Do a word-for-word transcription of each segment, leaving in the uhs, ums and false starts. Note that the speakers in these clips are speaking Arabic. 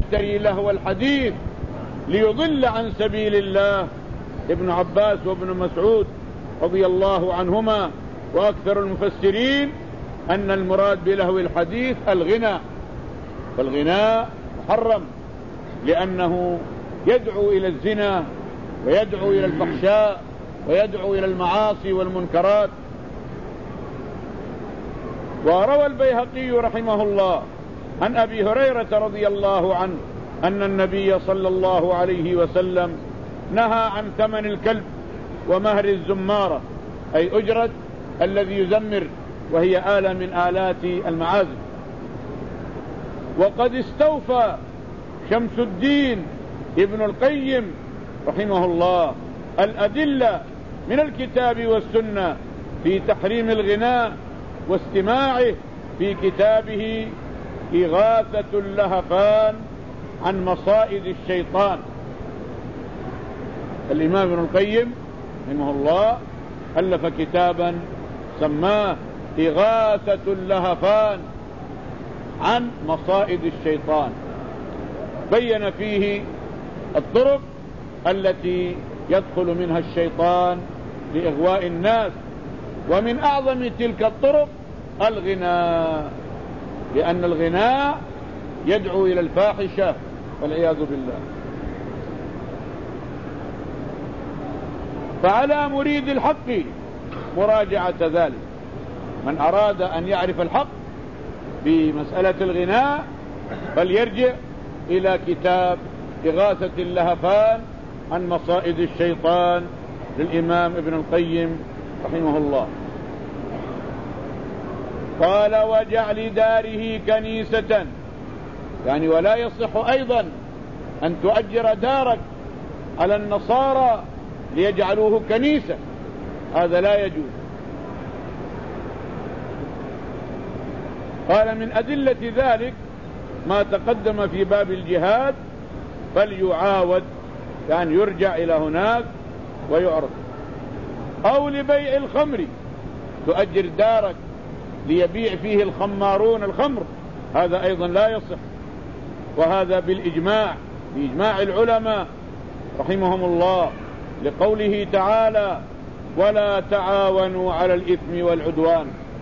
يشتري لهو الحديث ليضل عن سبيل الله. ابن عباس وابن مسعود رضي الله عنهما وأكثر المفسرين أن المراد بلهو الحديث الغنى، فالغناء محرم لأنه يدعو إلى الزنا ويدعو إلى الفحشاء ويدعو إلى المعاصي والمنكرات. وروى البيهقي رحمه الله عن أبي هريرة رضي الله عنه أن النبي صلى الله عليه وسلم نهى عن ثمن الكلب ومهر الزمارة، أي أجرة الذي يزمر، وهي آلة من آلات المعازف. وقد استوفى شمس الدين ابن القيم رحمه الله الأدلة من الكتاب والسنة في تحريم الغناء واستماعه في كتابه إغاثة اللهفان عن مصائد الشيطان. الإمام ابن القيم رحمه الله ألف كتابا سماه إغاثة اللهفان عن مصائد الشيطان، بين فيه الطرق التي يدخل منها الشيطان لإغواء الناس، ومن أعظم تلك الطرق الغناء، لأن الغناء يدعو إلى الفاحشة والعياذ بالله. فعلى مريد الحق مراجعة ذلك، من أراد أن يعرف الحق في مسألة الغناء فليرجع إلى كتاب إغاثة اللهفان عن مصائد الشيطان للإمام ابن القيم رحمه الله. قال وجعل داره كنيسة، يعني ولا يصح أيضا أن تؤجر دارك على النصارى ليجعلوه كنيسة، هذا لا يجوز. قال من أدلة ذلك ما تقدم في باب الجهاد، فليعاود، يعني يرجع إلى هناك ويعرض. أو لبيع الخمر، تؤجر دارك ليبيع فيه الخمارون الخمر، هذا أيضا لا يصح، وهذا بالإجماع، بإجماع العلماء رحمهم الله، لقوله تعالى ولا تعاونوا على الإثم والعدوان.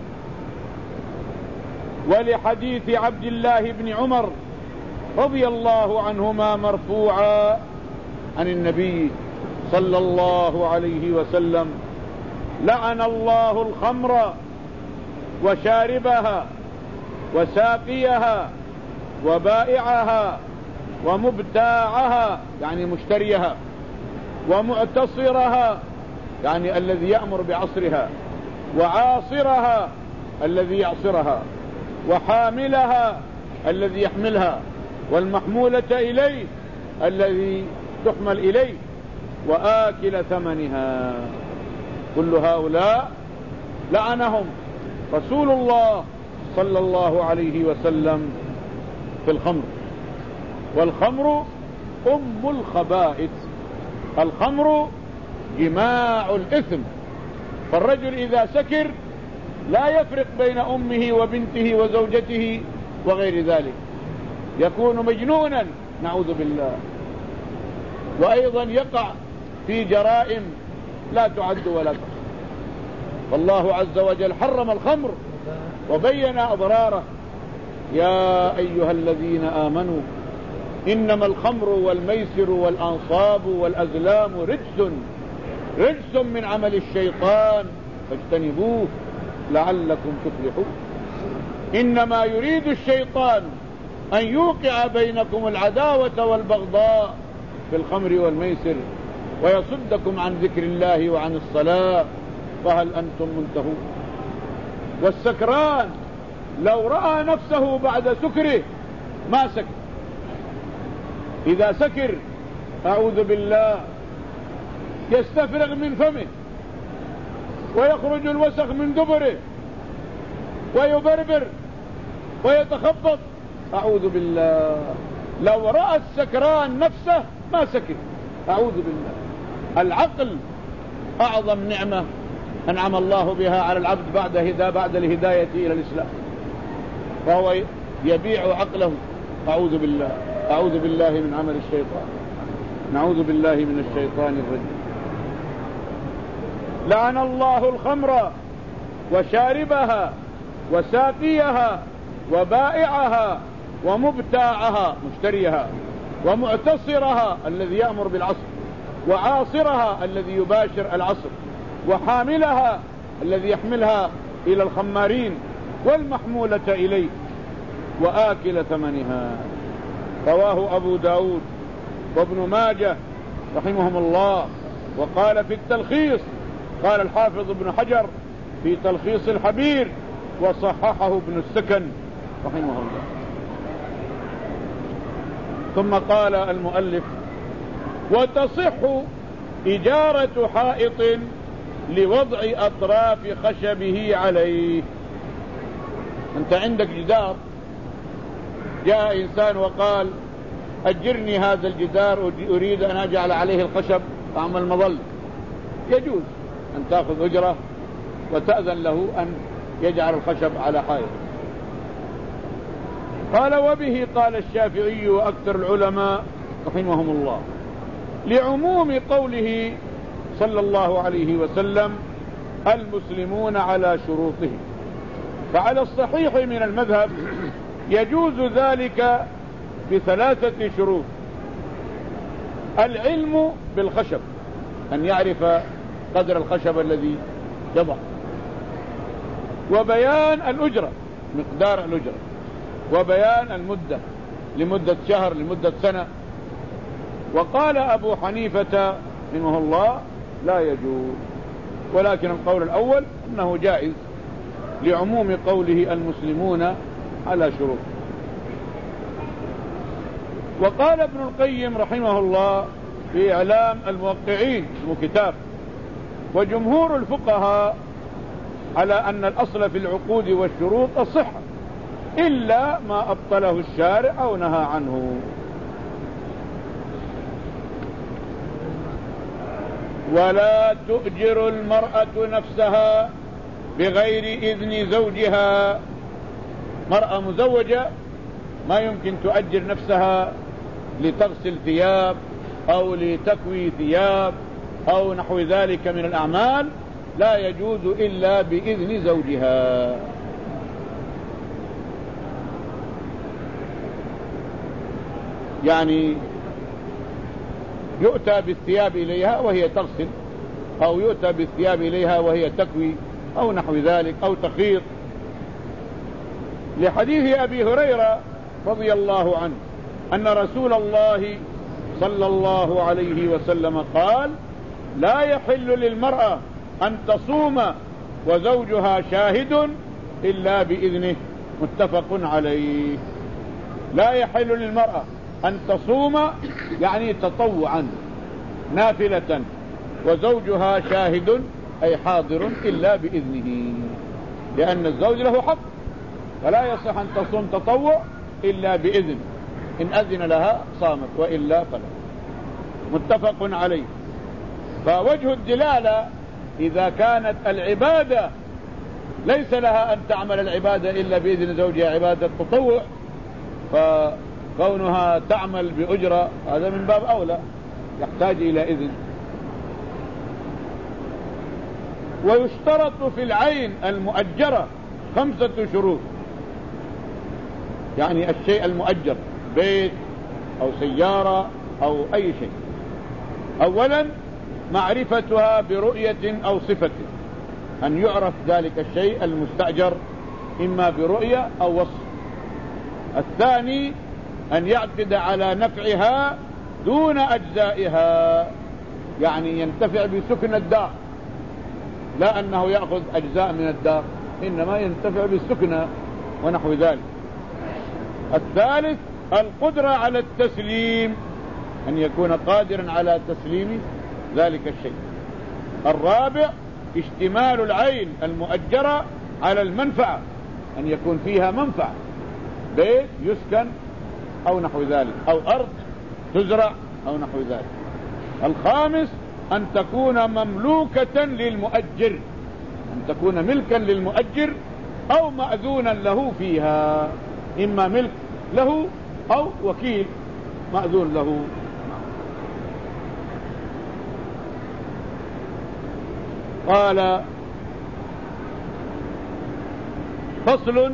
ولحديث عبد الله بن عمر رضي الله عنهما مرفوعا عن النبي صلى الله عليه وسلم لعن الله الخمر وشاربها وساقيها وبائعها ومبتاعها، يعني مشتريها، ومعتصرها، يعني الذي يأمر بعصرها، وعاصرها الذي يعصرها، وحاملها الذي يحملها، والمحمولة إليه الذي تحمل إليه، وآكل ثمنها. كل هؤلاء لعنهم رسول الله صلى الله عليه وسلم في الخمر. والخمر أم الخبائث، الخمر جماع الإثم، فالرجل إذا سكر لا يفرق بين أمه وبنته وزوجته وغير ذلك، يكون مجنونا نعوذ بالله. وأيضا يقع في جرائم لا تعد ولا تحصى. والله عز وجل حرم الخمر وبين أضراره: يا أيها الذين آمنوا إنما الخمر والميسر والأنصاب والأزلام رجس رجس من عمل الشيطان فاجتنبوه لعلكم تفلحون. إنما يريد الشيطان أن يوقع بينكم العداوة والبغضاء في الخمر والميسر ويصدكم عن ذكر الله وعن الصلاة، فهل أنتم منتهون؟ والسكران لو رأى نفسه بعد سكره ما سكر. إذا سكر أعوذ بالله يستفرغ من فمه ويخرج الوسخ من دبره ويبربر ويتخبط، أعوذ بالله. لو رأى السكران نفسه ما سكر، أعوذ بالله. العقل أعظم نعمة أنعم الله بها على العبد بعد هدا بعد الهداية إلى الإسلام، فهو يبيع عقله، أعوذ بالله. أعوذ بالله من عمل الشيطان. نعوذ بالله من الشيطان الرجيم. لعن الله الخمر وشاربها وساقيها وبائعها ومبتاعها مشتريها ومعتصرها الذي يأمر بالعصر وعاصرها الذي يباشر العصر وحاملها الذي يحملها إلى الخمارين والمحمولة إليه وآكل ثمنها. رواه أبو داود وابن ماجه رحمهم الله. وقال في التلخيص، قال الحافظ ابن حجر في تلخيص الحبير وصححه ابن السكن رحمه الله. ثم قال المؤلف: وتصح إجارة حائط لوضع أطراف خشبه عليه. أنت عندك جدار، جاء إنسان وقال: أجرني هذا الجدار، أريد أن أجعل عليه الخشب أعمل مظل. يجوز أن تأخذ أجرة وتأذن له أن يجعل الخشب على حائط. قال: وبه قال الشافعي وأكثر العلماء رحمهم الله، لعموم قوله صلى الله عليه وسلم: المسلمون على شروطهم. فعلى الصحيح من المذهب يجوز ذلك بثلاثة شروط: العلم بالخشب، أن يعرف قدر الخشب الذي يضع، وبيان الأجرة، مقدار الأجرة، وبيان المدة، لمدة شهر، لمدة سنة. وقال أبو حنيفة رحمه الله: لا يجوز، ولكن القول الأول أنه جائز لعموم قوله المسلمون على شروط. وقال ابن القيم رحمه الله في إعلام الموقعين كتاب: وجمهور الفقهاء على أن الأصل في العقود والشروط الصحة إلا ما أبطله الشارع أو نهى عنه. ولا تؤجر المرأة نفسها بغير إذن زوجها. مرأة مزوجة ما يمكن تؤجر نفسها لتغسل ثياب أو لتكوي ثياب أو نحو ذلك من الأعمال، لا يجوز إلا بإذن زوجها. يعني يؤتى بالثياب إليها وهي تغسل، أو يؤتى بالثياب إليها وهي تكوي أو نحو ذلك، أو تخيط، لحديث أبي هريرة رضي الله عنه أن رسول الله صلى الله عليه وسلم قال: لا يحل للمرأة أن تصوم وزوجها شاهد إلا بإذنه. متفق عليه. لا يحل للمرأة أن تصوم يعني تطوعا نافلة وزوجها شاهد أي حاضر إلا بإذنه، لأن الزوج له حق، فلا يصح أن تصوم تطوع إلا بإذن، إن أذن لها صامت وإلا فلا. متفق عليه. فوجه الدلالة إذا كانت العبادة ليس لها أن تعمل العبادة إلا بإذن زوجها، عبادة تطوع، فكونها تعمل بأجرة هذا من باب أولى، يحتاج إلى إذن. ويشترط في العين المؤجرة خمسة شروط، يعني الشيء المؤجر، بيت أو سيارة أو أي شيء. أولا معرفتها برؤية أو صفة، أن يعرف ذلك الشيء المستأجر إما برؤية أو وصف. الثاني أن يعقد على نفعها دون أجزائها، يعني ينتفع بسكن الدار، لا أنه يأخذ أجزاء من الدار، إنما ينتفع بالسكنة ونحو ذلك. الثالث القدرة على التسليم، أن يكون قادرا على تسليم ذلك الشيء. الرابع اشتمال العين المؤجرة على المنفعة، أن يكون فيها منفعة، بيت يسكن أو نحو ذلك، أو أرض تزرع أو نحو ذلك. الخامس أن تكون مملوكة للمؤجر، أن تكون ملكا للمؤجر أو مأذونا له فيها، إما ملك له أو وكيل مأذون له. قال فصل: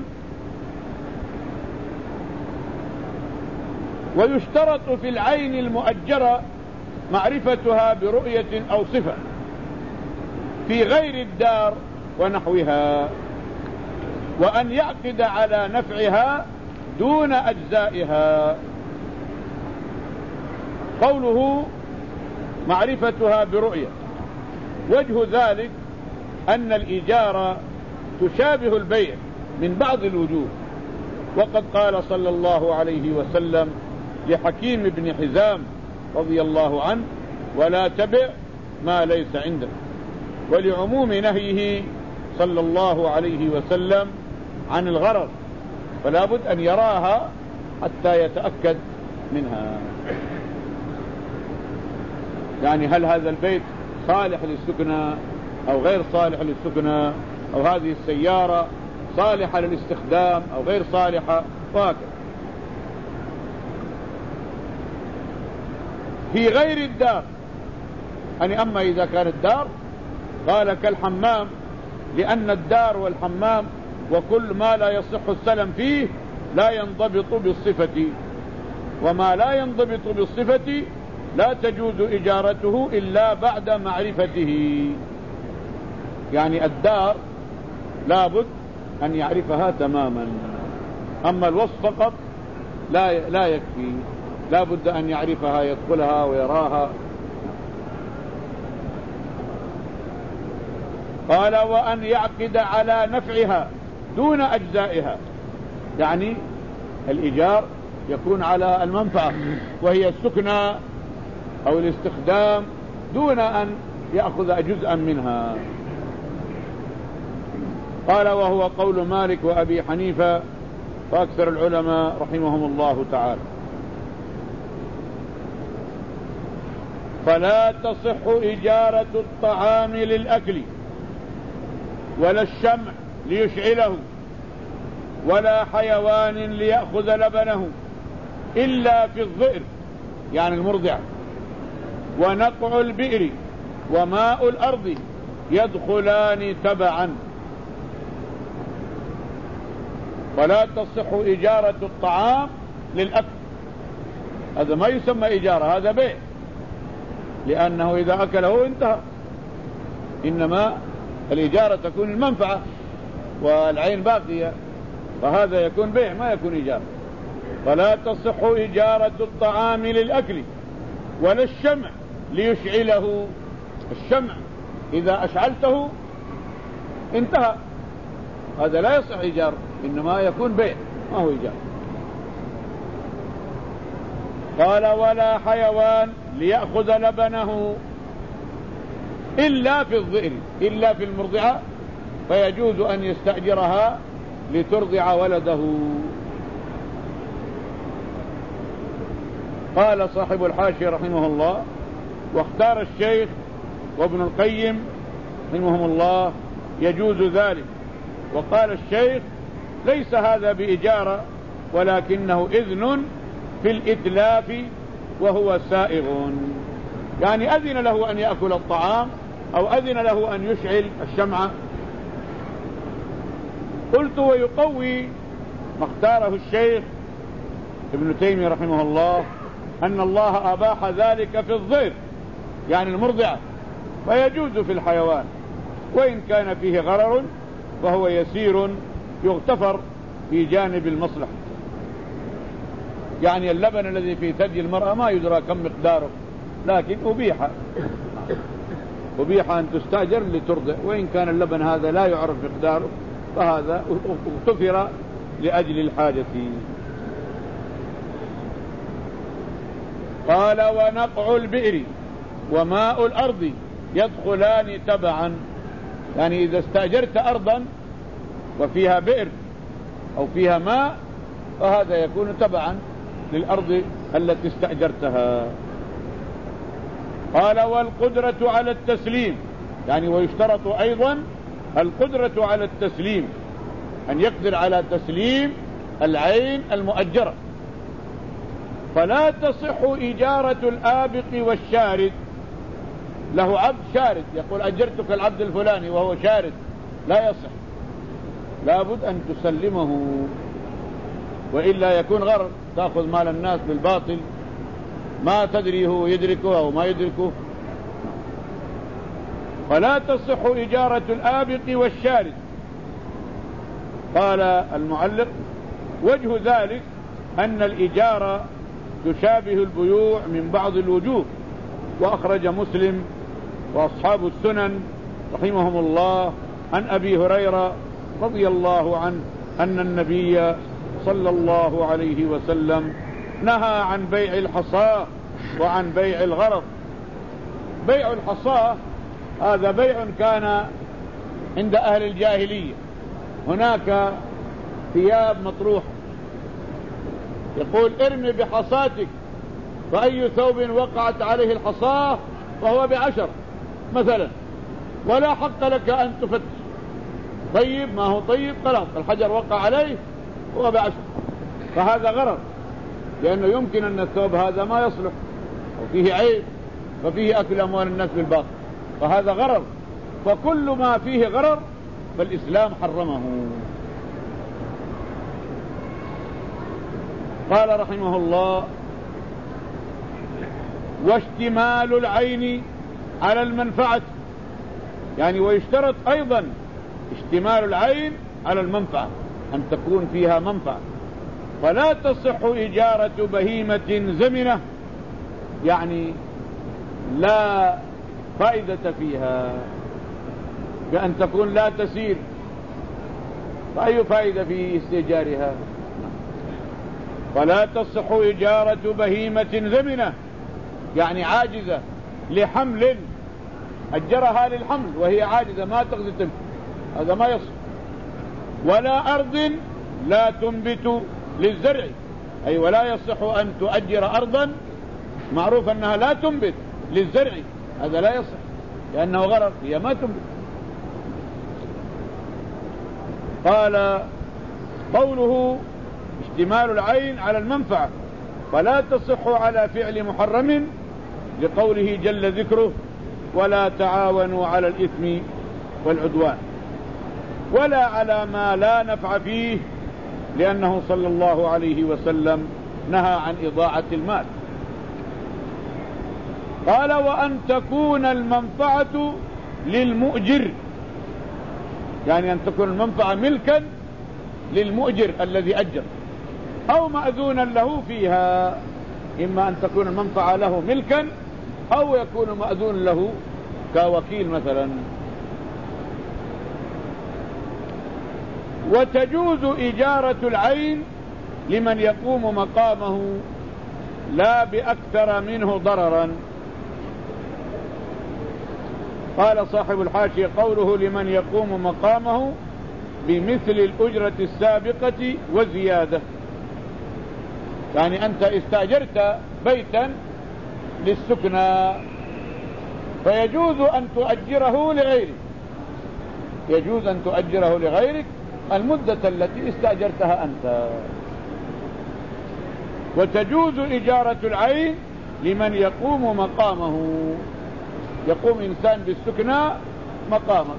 ويشترط في العين المؤجرة معرفتها برؤية أو صفة في غير الدار ونحوها، وأن يعقد على نفعها دون أجزائها. قوله معرفتها برؤية، وجه ذلك أن الإجارة تشابه البيع من بعض الوجوه، وقد قال صلى الله عليه وسلم لحكيم بن حزام رضي الله عنه: ولا تبع ما ليس عندك، ولعموم نهيه صلى الله عليه وسلم عن الغرر، فلا بد أن يراها حتى يتأكد منها. يعني هل هذا البيت صالح للسكنى أو غير صالح للسكنى، أو هذه السيارة صالحة للاستخدام أو غير صالحة، وهكذا. في غير الدار، يعني أما إذا كانت الدار قال كالحمام، لأن الدار والحمام وكل ما لا يصح السلم فيه لا ينضبط بالصفة، وما لا ينضبط بالصفة لا تجوز إجارته إلا بعد معرفته. يعني الدار لابد أن يعرفها تماما، أما الوصف فقط لا لا يكفي، لابد أن يعرفها، يدخلها ويراها. قال: وأن يعقد على نفعها دون أجزائها، يعني الإيجار يكون على المنفعة وهي السكنى أو الاستخدام دون أن يأخذ جزءا منها. قال: وهو قول مالك وأبي حنيفة وأكثر العلماء رحمهم الله تعالى. فلا تصح إجارة الطعام للأكل ولا الشمع ليشعله ولا حيوان ليأخذ لبنه إلا في الظئر، يعني المرضع، ونقع البئر وماء الأرض يدخلان تبعا. فلا تصح إجارة الطعام للأكل، هذا ما يسمى إجارة، هذا بيع، لأنه إذا أكله انتهى. إنما الإجارة تكون المنفعة والعين باقية، فهذا يكون بيع ما يكون إجارة. فلا تصح إجارة الطعام للأكل ولا الشمع ليشعله. الشمع إذا أشعلته انتهى، هذا لا يصح إجارة، إنما يكون بيع ما هو إجارة. قال: ولا حيوان ليأخذ لبنه إلا في الظئر، إلا في المرضعة، فيجوز أن يستأجرها لترضع ولده. قال صاحب الحاشية رحمه الله: واختار الشيخ وابن القيم رحمهم الله يجوز ذلك. وقال الشيخ: ليس هذا بإجارة، ولكنه إذن في الإتلاف وهو سائغ، يعني أذن له أن يأكل الطعام أو أذن له أن يشعل الشمعة. قلت: ويقوي ما اختاره الشيخ ابن تيمية رحمه الله أن الله أباح ذلك في الظئر، يعني المرضعة، فيجوز في الحيوان، وإن كان فيه غرر فهو يسير يغتفر في جانب المصلحة. يعني اللبن الذي في ثدي المرأة ما يدرى كم مقداره، لكن أبيح أبيح أن تستأجر لترضع، وإن كان اللبن هذا لا يعرف مقداره فهذا اغتفر لأجل الحاجة. قال: ونقع البئر وماء الأرض يدخلان تبعا، يعني إذا استأجرت أرضا وفيها بئر أو فيها ماء فهذا يكون تبعا للأرض التي استأجرتها. قال: والقدرة على التسليم، يعني ويشترط أيضا القدرة على التسليم، أن يقدر على تسليم العين المؤجرة. فلا تصح إجارة الآبق والشارد. له عبد شارد، يقول أجرتك العبد الفلاني وهو شارد، لا يصح، لابد أن تسلمه، وإلا يكون غرر، تأخذ مال الناس بالباطل ما تدري هو يدركه أو ما يدركه. فلا تصح إجارة الآبق والشارد. قال المعلق: وجه ذلك أن الإجارة تشابه البيوع من بعض الوجوه. وأخرج مسلم وأصحاب السنن رحمهم الله عن أبي هريرة رضي الله عنه أن النبي صلى الله عليه وسلم نهى عن بيع الحصاة وعن بيع الغرض. بيع الحصاة هذا بيع كان عند أهل الجاهلية، هناك ثياب مطروحة، يقول ارمي بحصاتك، فأي ثوب وقعت عليه الحصاة فهو بعشر مثلا، ولا حق لك أن تفتش. طيب ما هو طيب خلاص، الحجر وقع عليه هو بعشر، فهذا غرر، لأنه يمكن أن الثوب هذا ما يصلح وفيه عيب وفيه أكل أموال الناس بالباطل، فهذا غرر. فكل ما فيه غرر فالإسلام حرمه. قال رحمه الله: واشتمال العين على المنفعة، يعني ويشترط أيضا اشتمال العين على المنفعة، أن تكون فيها منفعة. فلا تصح إجارة بهيمة زمنة، يعني لا فائدة فيها، بأن تكون لا تسير، فأي فائدة في استئجارها؟ فلا تصح إجارة بهيمة زمنة، يعني عاجزة لحمل، أجرها للحمل وهي عاجزة ما تقدر تمشي، هذا ما يصح. ولا أرض لا تنبت للزرع، أي ولا يصح أن تؤجر أرضا معروف أنها لا تنبت للزرع، هذا لا يصح لأنه غرر، هي ما تنبت. قال قوله اشتمال العين على المنفعة: فلا تصح على فعل محرم، لقوله جل ذكره: ولا تعاونوا على الإثم والعدوان. ولا على ما لا نفع فيه، لأنه صلى الله عليه وسلم نهى عن إضاعة المال. قال: وأن تكون المنفعة للمؤجر، يعني أن تكون المنفعة ملكا للمؤجر الذي أجر، أو مأذونا له فيها، إما أن تكون المنفعة له ملكا أو يكون مأذون له كوكيل مثلا. وتجوز إجارة العين لمن يقوم مقامه لا بأكثر منه ضررا. قال صاحب الحاشية: قوله لمن يقوم مقامه بمثل الأجرة السابقة وزيادة، يعني أنت استأجرت بيتا للسكنى فيجوز أن تؤجره لغيرك، يجوز أن تؤجره لغيرك المدة التي استأجرتها أنت. وتجوز إجارة العين لمن يقوم مقامه، يقوم إنسان بالسكنى مقامك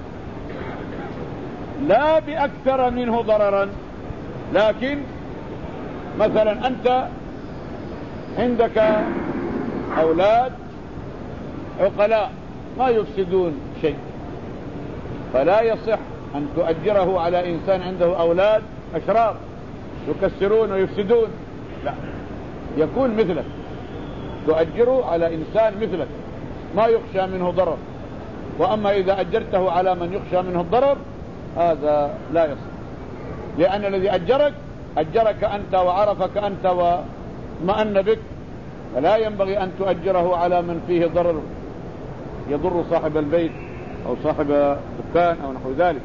لا بأكثر منه ضررا، لكن مثلا أنت عندك أولاد عقلاء ما يفسدون شيء، فلا يصح أن تؤجره على إنسان عنده أولاد أشرار يكسرون ويفسدون، لا، يكون مثلك، تؤجره على إنسان مثلك ما يخشى منه ضرر. وأما إذا أجرته على من يخشى منه الضرر هذا لا يصح، لأن الذي أجرك أجرك أنت وعرفك أنت ومأن بك، فلا ينبغي أن تؤجره على من فيه ضرر يضر صاحب البيت أو صاحب الدكان أو نحو ذلك.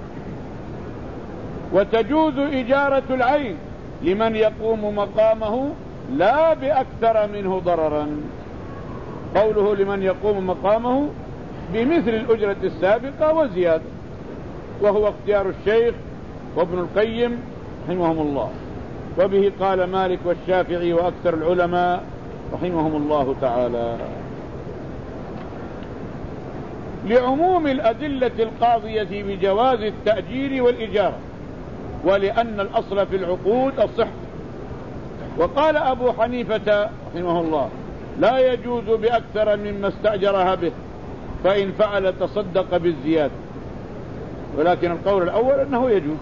وتجوز إجارة العين لمن يقوم مقامه لا بأكثر منه ضررا، قوله لمن يقوم مقامه بمثل الأجرة السابقة وزيادة، وهو اختيار الشيخ وابن القيم رحمهم الله. وبه قال مالك والشافعي وأكثر العلماء رحمهم الله تعالى. لعموم الأدلة القاضية بجواز التأجير والإجارة، ولأن الأصل في العقود الصحة. وقال أبو حنيفة رحمه الله لا يجوز بأكثر مما استأجرها به، فإن فعل تصدق بالزيادة، ولكن القول الأول أنه يجوز.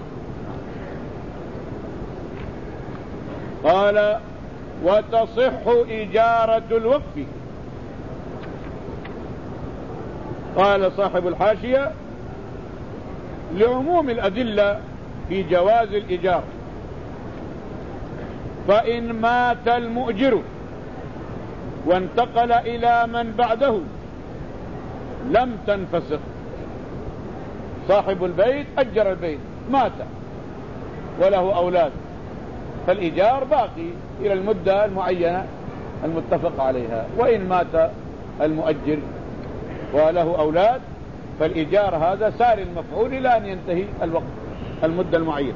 قال وتصح إجارة الوقف. قال صاحب الحاشية لعموم الأدلة في جواز الإجارة، فإن مات المؤجر وانتقل إلى من بعده لم تنفسخ. صاحب البيت أجر البيت، مات وله أولاد، فالإيجار باقي إلى المدة المعينة المتفق عليها. وإن مات المؤجر وله أولاد فالإيجار هذا سار المفعول إلى أن ينتهي الوقت المدة المعينة.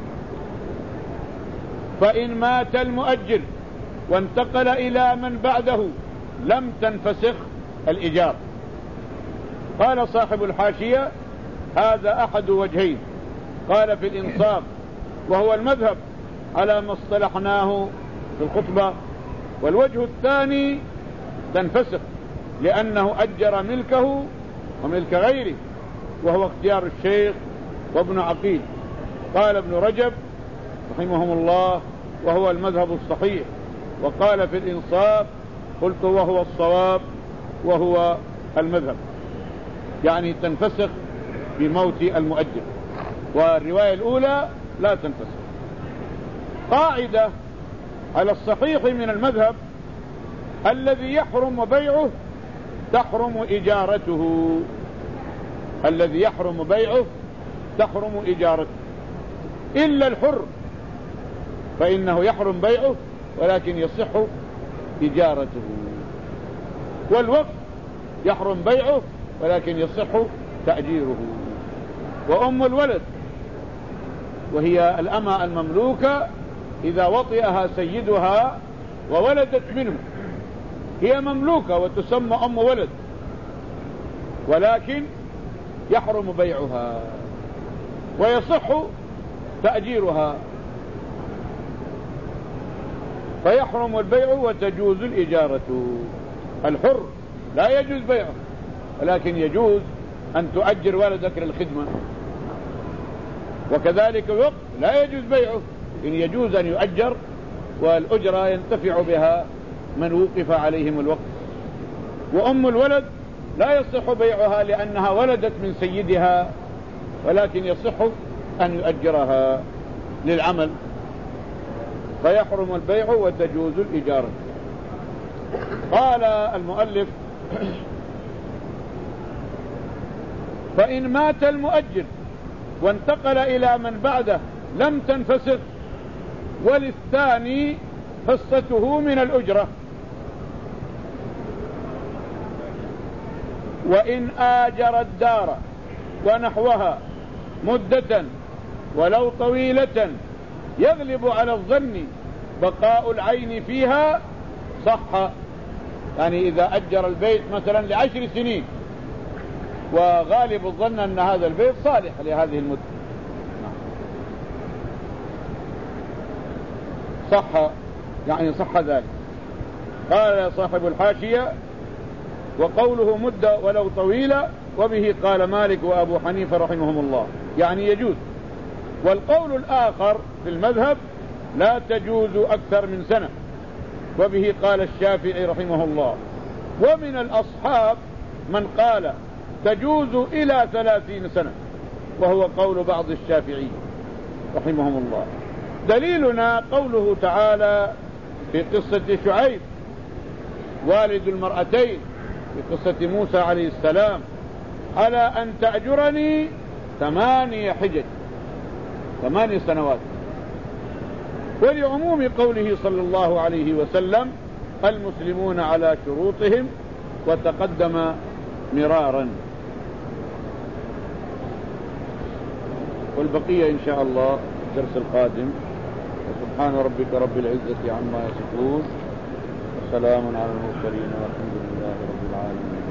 فإن مات المؤجر وانتقل إلى من بعده لم تنفسخ الإيجار. قال صاحب الحاشية هذا أحد وجهين. قال في الإنصاف وهو المذهب على ما اصطلحناه في الخطبة، والوجه الثاني تنفسخ لأنه أجر ملكه وملك غيره، وهو اختيار الشيخ وابن عقيل. قال ابن رجب رحمهم الله وهو المذهب الصحيح. وقال في الإنصاف قلت وهو الصواب وهو المذهب، يعني تنفسخ بموت المؤجر، والرواية الأولى لا تنفسخ. قاعدة على الصحيح من المذهب الذي يحرم بيعه تحرم إجارته، الذي يحرم بيعه تحرم إجارته، إلا الحر فإنه يحرم بيعه ولكن يصح إجارته، والوقف يحرم بيعه ولكن يصح تأجيره. وأم الولد وهي الأمة المملوكة إذا وطئها سيدها وولدت منه هي مملوكة وتسمى أم ولد، ولكن يحرم بيعها ويصح تأجيرها، فيحرم البيع وتجوز الإجارة. الحر لا يجوز بيعه ولكن يجوز أن تؤجر ولدك للخدمة، وكذلك الوقف لا يجوز بيعه، إن يجوز أن يؤجر والأجرة ينتفع بها من وقف عليهم الوقف. وأم الولد لا يصح بيعها لأنها ولدت من سيدها، ولكن يصح أن يؤجرها للعمل، فيحرم البيع وتجوز الإجارة. قال المؤلف فإن مات المؤجر وانتقل إلى من بعده لم تنفسخ، وللثاني حصته من الأجرة. وإن آجر الدار ونحوها مدة ولو طويلة يغلب على الظن بقاء العين فيها صح. يعني إذا أجر البيت مثلا لعشر سنين وغالب الظن أن هذا البيت صالح لهذه المدة صح، يعني صح ذلك. قال صاحب الحاشية وقوله مدة ولو طويلة وبه قال مالك وأبو حنيفة رحمهم الله، يعني يجوز. والقول الآخر في المذهب لا تجوز أكثر من سنة، وبه قال الشافعي رحمه الله. ومن الأصحاب من قال تجوز إلى ثلاثين سنة، وهو قول بعض الشافعي رحمهم الله. دليلنا قوله تعالى في قصة شعيب والد المرأتين في قصة موسى عليه السلام على أن تأجرني ثمانية حجج، ثمانية سنوات. ولعموم قوله صلى الله عليه وسلم المسلمون على شروطهم، وتقدم مرارا. والبقية إن شاء الله الدرس القادم. سبحان ربك رب العزة عما يصفون وسلام على المرسلين والحمد لله رب العالمين.